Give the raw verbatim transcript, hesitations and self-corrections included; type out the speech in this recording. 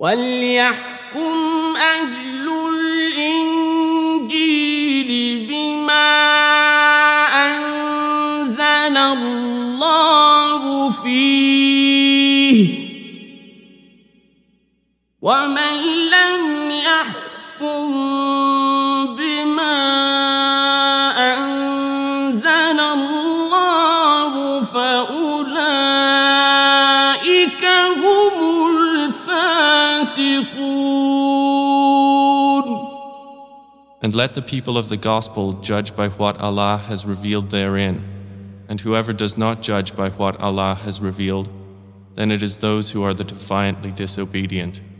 وَلْيَحْكُمْ أَهْلُ الْإِنجِيلِ بِمَا أَنزَلَ اللَّهُ فِيهِ وَمَن لَّمْ يَحْكُم بِمَا أَنزَلَ اللَّهُ فَأُولَٰئِكَ هُمُ الْفَاسِقُونَ. And let the people of the gospel judge by what Allah has revealed therein, and whoever does not judge by what Allah has revealed, then it is those who are the defiantly disobedient.